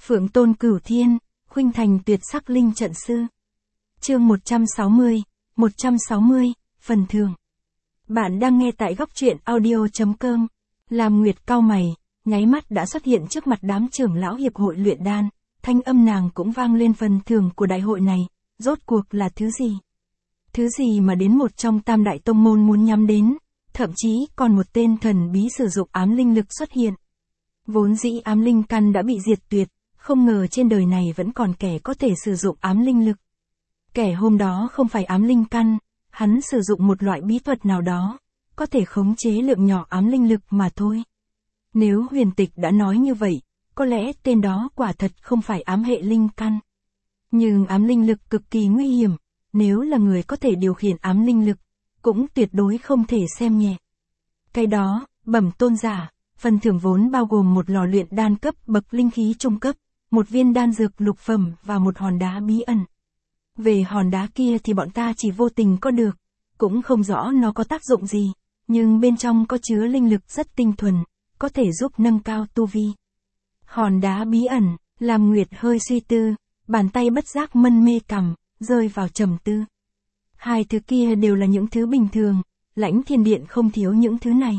Phượng tôn cửu thiên, khuynh thành tuyệt sắc linh trận sư. Chương 160, phần thưởng. Bạn đang nghe tại góc truyện audio.com. Lam Nguyệt cau mày, nháy mắt đã xuất hiện trước mặt đám trưởng lão hiệp hội luyện đan, thanh âm nàng cũng vang lên phần thưởng của đại hội này, rốt cuộc là thứ gì? Thứ gì mà đến một trong tam đại tông môn muốn nhắm đến, thậm chí còn một tên thần bí sử dụng ám linh lực xuất hiện. Vốn dĩ ám linh căn đã bị diệt tuyệt, không ngờ trên đời này vẫn còn kẻ có thể sử dụng ám linh lực. Kẻ hôm đó không phải ám linh căn, hắn sử dụng một loại bí thuật nào đó, có thể khống chế lượng nhỏ ám linh lực mà thôi. Nếu huyền tịch đã nói như vậy, có lẽ tên đó quả thật không phải ám hệ linh căn. Nhưng ám linh lực cực kỳ nguy hiểm, nếu là người có thể điều khiển ám linh lực, cũng tuyệt đối không thể xem nhẹ. Cái đó, bẩm tôn giả, phần thưởng vốn bao gồm một lò luyện đan cấp bậc linh khí trung cấp, một viên đan dược lục phẩm và một hòn đá bí ẩn. Về hòn đá kia thì bọn ta chỉ vô tình có được, cũng không rõ nó có tác dụng gì, nhưng bên trong có chứa linh lực rất tinh thuần, có thể giúp nâng cao tu vi. Hòn đá bí ẩn, Lam Nguyệt hơi suy tư, bàn tay bất giác mân mê cằm, rơi vào trầm tư. Hai thứ kia đều là những thứ bình thường, Lãnh Thiên Điện không thiếu những thứ này.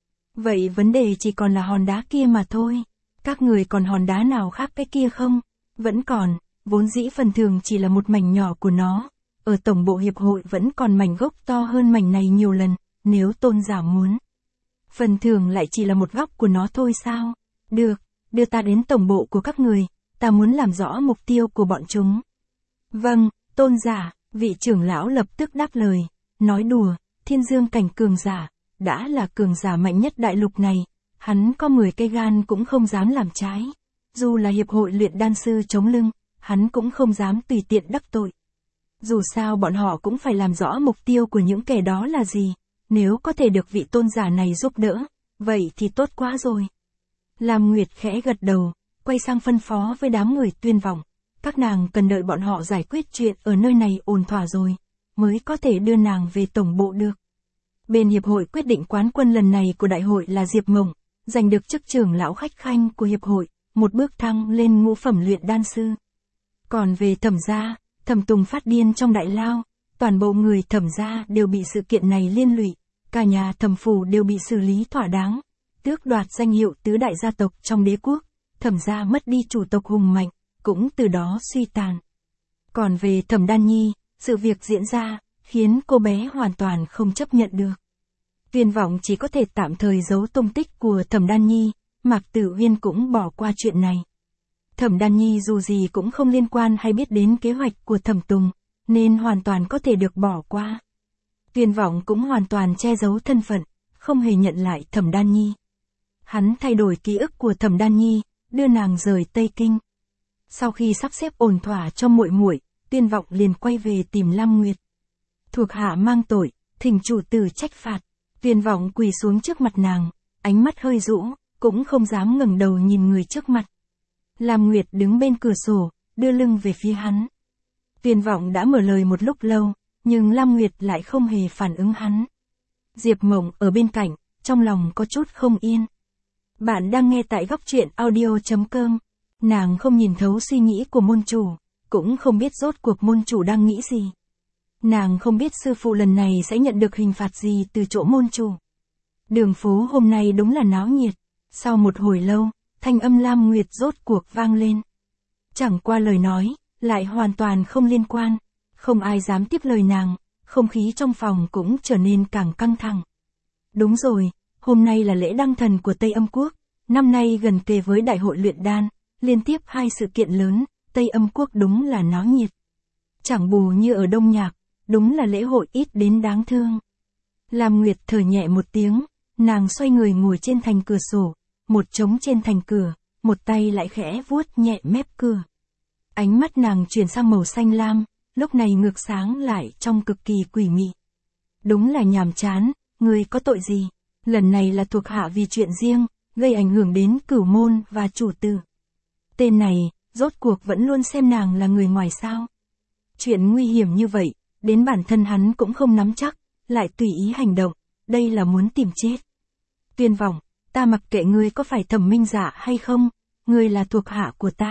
Vậy vấn đề chỉ còn là hòn đá kia mà thôi. Các người còn hòn đá nào khác cái kia không? Vẫn còn, vốn dĩ phần thưởng chỉ là một mảnh nhỏ của nó. Ở tổng bộ hiệp hội vẫn còn mảnh gốc to hơn mảnh này nhiều lần, nếu tôn giả muốn. Phần thưởng lại chỉ là một góc của nó thôi sao? Được, đưa ta đến tổng bộ của các người, ta muốn làm rõ mục tiêu của bọn chúng. Vâng, tôn giả, vị trưởng lão lập tức đáp lời, nói đùa, thiên dương cảnh cường giả, đã là cường giả mạnh nhất đại lục này, hắn có 10 cây gan cũng không dám làm trái. Dù là hiệp hội luyện đan sư chống lưng, hắn cũng không dám tùy tiện đắc tội. Dù sao bọn họ cũng phải làm rõ mục tiêu của những kẻ đó là gì, nếu có thể được vị tôn giả này giúp đỡ, vậy thì tốt quá rồi. Lam Nguyệt khẽ gật đầu, quay sang phân phó với đám người Tuyên Vọng, các nàng cần đợi bọn họ giải quyết chuyện ở nơi này ổn thỏa rồi, mới có thể đưa nàng về tổng bộ được. Bên hiệp hội quyết định quán quân lần này của đại hội là Diệp Mộng, giành được chức trưởng lão khách khanh của hiệp hội, một bước thăng lên ngũ phẩm luyện đan sư. Còn về Thẩm gia, Thẩm Tùng phát điên trong đại lao, toàn bộ người Thẩm gia đều bị sự kiện này liên lụy, cả nhà Thẩm phủ đều bị xử lý thỏa đáng, tước đoạt danh hiệu tứ đại gia tộc trong đế quốc, Thẩm gia mất đi chủ tộc hùng mạnh, cũng từ đó suy tàn. Còn về Thẩm Đan Nhi, sự việc diễn ra, khiến cô bé hoàn toàn không chấp nhận được. Tuyên Vọng chỉ có thể tạm thời giấu tung tích của Thẩm Đan Nhi, Mạc Tử Uyên cũng bỏ qua chuyện này. Thẩm Đan Nhi dù gì cũng không liên quan hay biết đến kế hoạch của Thẩm Tùng, nên hoàn toàn có thể được bỏ qua. Tuyên Vọng cũng hoàn toàn che giấu thân phận, không hề nhận lại Thẩm Đan Nhi. Hắn thay đổi ký ức của Thẩm Đan Nhi, đưa nàng rời Tây Kinh. Sau khi sắp xếp ổn thỏa cho muội muội, Tuyên Vọng liền quay về tìm Lam Nguyệt. Thuộc hạ mang tội, thỉnh chủ tử trách phạt. Tuyên Vọng quỳ xuống trước mặt nàng, ánh mắt hơi rũ, cũng không dám ngẩng đầu nhìn người trước mặt. Lam Nguyệt đứng bên cửa sổ, đưa lưng về phía hắn. Tuyên Vọng đã mở lời một lúc lâu, nhưng Lam Nguyệt lại không hề phản ứng hắn. Diệp Mộng ở bên cạnh, trong lòng có chút không yên. Bạn đang nghe tại góc truyện audio.com. Nàng không nhìn thấu suy nghĩ của môn chủ, cũng không biết rốt cuộc môn chủ đang nghĩ gì. Nàng không biết sư phụ lần này sẽ nhận được hình phạt gì từ chỗ môn chủ. Đường phố hôm nay đúng là náo nhiệt. Sau một hồi lâu, thanh âm Lam Nguyệt rốt cuộc vang lên. Chẳng qua lời nói, lại hoàn toàn không liên quan. Không ai dám tiếp lời nàng, không khí trong phòng cũng trở nên càng căng thẳng. Đúng rồi, hôm nay là lễ đăng thần của Tây Âm Quốc. Năm nay gần kề với đại hội luyện đan, liên tiếp 2 sự kiện lớn, Tây Âm Quốc đúng là náo nhiệt. Chẳng bù như ở Đông Nhạc, đúng là lễ hội ít đến đáng thương. Lam Nguyệt thở nhẹ một tiếng, nàng xoay người ngồi trên thành cửa sổ, một trống trên thành cửa, một tay lại khẽ vuốt nhẹ mép cửa. Ánh mắt nàng chuyển sang màu xanh lam, lúc này ngược sáng lại trong cực kỳ quỷ mị. Đúng là nhàm chán, người có tội gì? Lần này là thuộc hạ vì chuyện riêng, gây ảnh hưởng đến cửu môn và chủ tử. Tên này, rốt cuộc vẫn luôn xem nàng là người ngoài sao? Chuyện nguy hiểm như vậy, đến bản thân hắn cũng không nắm chắc, lại tùy ý hành động, đây là muốn tìm chết. Tuyên Vọng, ta mặc kệ ngươi có phải Thẩm Minh giả hay không, ngươi là thuộc hạ của ta,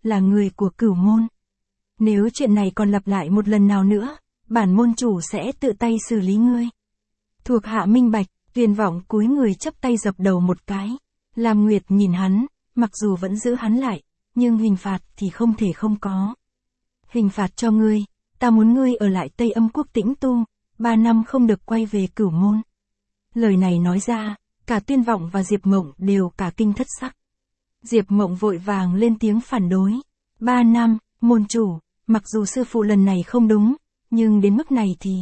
là người của Cửu môn. Nếu chuyện này còn lặp lại một lần nào nữa, bản môn chủ sẽ tự tay xử lý ngươi. Thuộc hạ minh bạch, Tuyên Vọng cúi người chắp tay dập đầu một cái. Lam Nguyệt nhìn hắn, mặc dù vẫn giữ hắn lại, nhưng hình phạt thì không thể không có. Hình phạt cho ngươi, ta muốn ngươi ở lại Tây Âm quốc tĩnh tu, 3 năm không được quay về Cửu môn. Lời này nói ra, cả Tuyên Vọng và Diệp Mộng đều cả kinh thất sắc. Diệp Mộng vội vàng lên tiếng phản đối. 3 năm, môn chủ, mặc dù sư phụ lần này không đúng, nhưng đến mức này thì...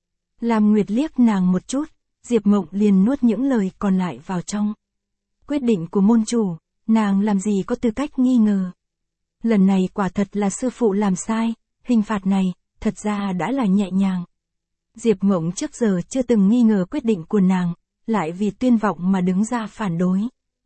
Lam Nguyệt liếc nàng một chút, Diệp Mộng liền nuốt những lời còn lại vào trong. Quyết định của môn chủ, nàng làm gì có tư cách nghi ngờ. Lần này quả thật là sư phụ làm sai, hình phạt này, thật ra đã là nhẹ nhàng. Diệp Mộng trước giờ chưa từng nghi ngờ quyết định của nàng, lại vì Tuyên Vọng mà đứng ra phản đối.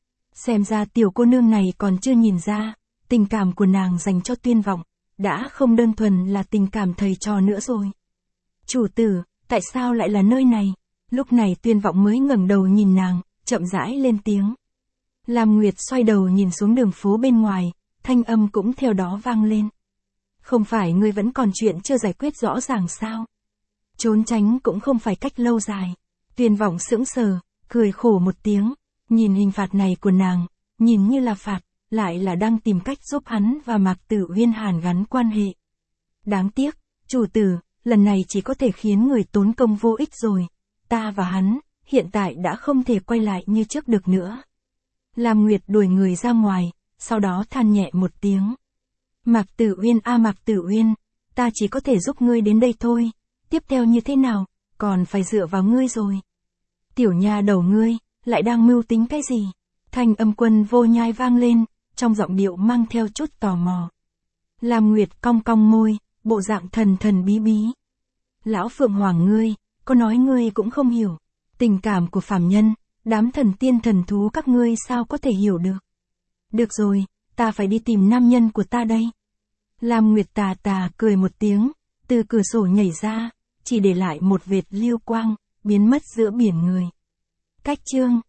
Xem ra tiểu cô nương này còn chưa nhìn ra, tình cảm của nàng dành cho Tuyên Vọng, đã không đơn thuần là tình cảm thầy trò nữa rồi. Chủ tử, tại sao lại là nơi này? Lúc này Tuyên Vọng mới ngẩng đầu nhìn nàng, chậm rãi lên tiếng. Lam Nguyệt xoay đầu nhìn xuống đường phố bên ngoài, thanh âm cũng theo đó vang lên. Không phải ngươi vẫn còn chuyện chưa giải quyết rõ ràng sao? Trốn tránh cũng không phải cách lâu dài. Tuyên Vọng sững sờ, cười khổ một tiếng, nhìn hình phạt này của nàng, nhìn như là phạt, lại là đang tìm cách giúp hắn và Mạc Tử Uyên hàn gắn quan hệ. Đáng tiếc, chủ tử, lần này chỉ có thể khiến người tốn công vô ích rồi. Ta và hắn, hiện tại đã không thể quay lại như trước được nữa. Lam Nguyệt đuổi người ra ngoài, sau đó than nhẹ một tiếng. Mạc Tử Uyên Mạc Tử Uyên, ta chỉ có thể giúp ngươi đến đây thôi, tiếp theo như thế nào, còn phải dựa vào ngươi rồi. Tiểu nha đầu ngươi, lại đang mưu tính cái gì? Thanh âm Quân Vô Nhai vang lên, trong giọng điệu mang theo chút tò mò. Lam Nguyệt cong cong môi, bộ dạng thần thần bí bí. Lão Phượng Hoàng ngươi, có nói ngươi cũng không hiểu. Tình cảm của phàm nhân, đám thần tiên thần thú các ngươi sao có thể hiểu được. Được rồi, ta phải đi tìm nam nhân của ta đây. Lam Nguyệt tà tà cười một tiếng, từ cửa sổ nhảy ra, chỉ để lại một vệt lưu quang, biến mất giữa biển người. Cách chương